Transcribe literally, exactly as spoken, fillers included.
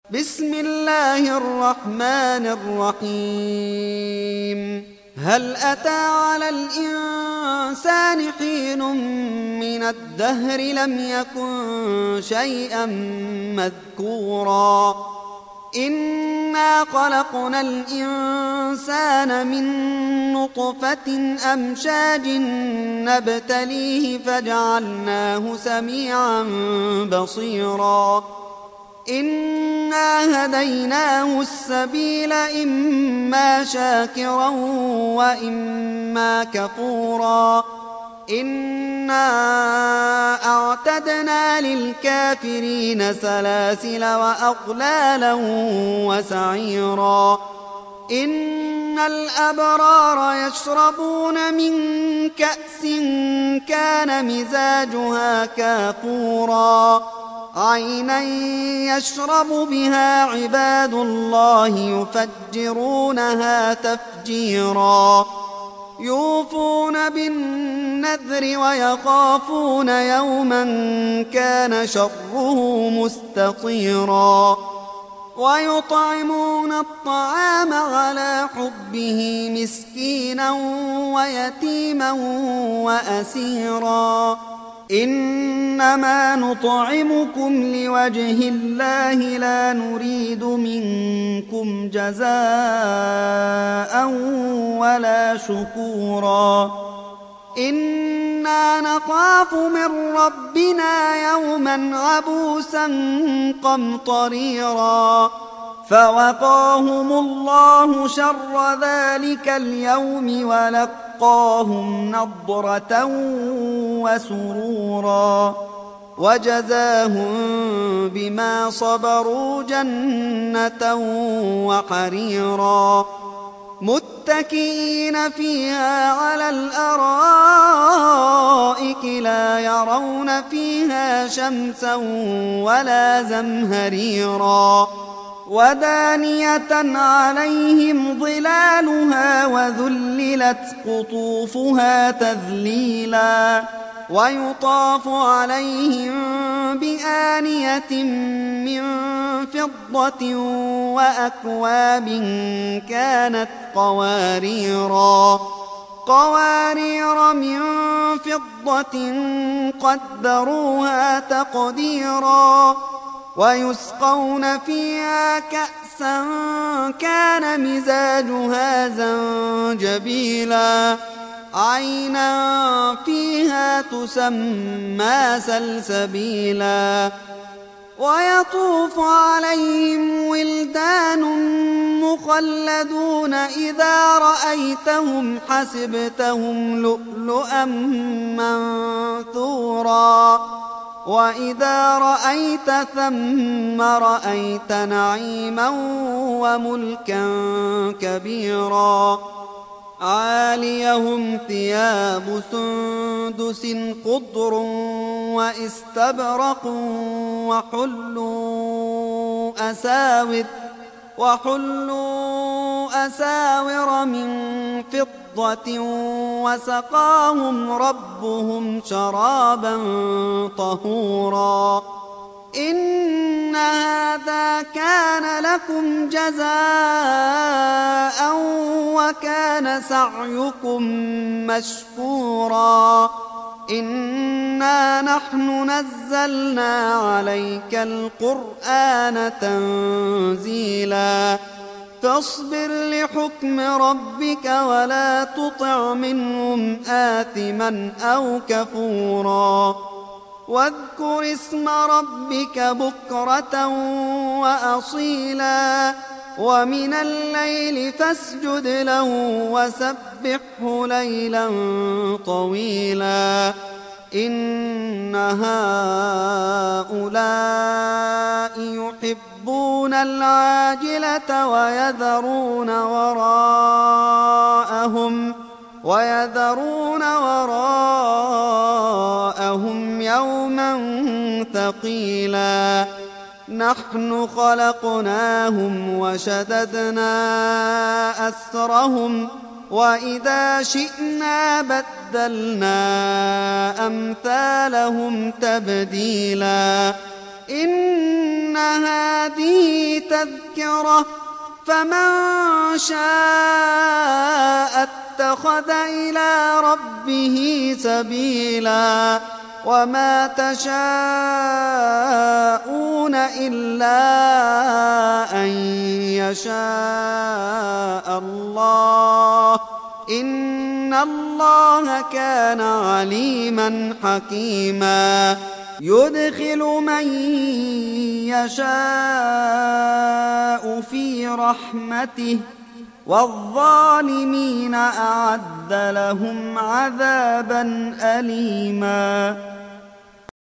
بسم الله الرحمن الرحيم هل أتى على الإنسان حين من الدهر لم يكن شيئا مذكورا إنا خلقنا الإنسان من نطفة أمشاج نبتليه فجعلناه سميعا بصيرا إنا هديناه السبيل إما شاكرا وإما كفورا إنا أعتدنا للكافرين سلاسل وأغلالا وسعيرا إن الأبرار يشربون من كأس كان مزاجها كافورا عينا يشرب بها عباد الله يفجرونها تفجيرا يوفون بالنذر ويخافون يوما كان شره مستطيرا ويطعمون الطعام على حبه مسكينا ويتيما وأسيرا إنما نطعمكم لوجه الله لا نريد منكم جزاء ولا شكورا إنا نخاف من ربنا يوما عبوسا قمطريرا فوقاهم الله شر ذلك اليوم ولقاهم نضرة وسرورا وجزاهم بما صبروا جنة وحريرا متكئين فيها على الأرائك لا يرون فيها شمسا ولا زمهريرا ودانية عليهم ظلالها وذللت قطوفها تذليلا ويطاف عليهم بآنية من فضة وأكواب كانت قواريرا قوارير من فضة قدروها تقديرا ويسقون فيها كأسا كان مزاجها زنجبيلا عينا فيها تسمى سلسبيلا ويطوف عليهم ولدان مخلدون إذا رأيتهم حسبتهم لؤلؤا منثورا وإذا رأيت ثم رأيت نعيما وملكا كبيرا عاليهم ثياب سندس خضر واستبرق وحلوا أساور وحلوا أساور من فضة وسقاهم ربهم شرابا طهورا إن هذا كان لكم جزاء وكان سعيكم مشكورا إنا نحن نزلنا عليك القرآن تنزيلا فاصبر لحكم ربك ولا تطع منهم آثما أو كفورا واذكر اسم ربك بكرة وأصيلا ومن الليل فاسجد له وسبحه ليلا طويلا إن هؤلاء يحبون العاجلة ويذرون وراءهم ويذرون وراءهم يوما ثقيلا نحن خلقناهم وشددنا أسرهم وإذا شئنا بدلنا أمثالهم تبديلا إن هذه تذكرة فمن شاء اتخذ إلى ربه سبيلا وما تشاءون إلا أن يشاء الله إن الله كان عليما حكيما يدخل من يشاء في رحمته والظالمين أعد لهم عذابا أليما.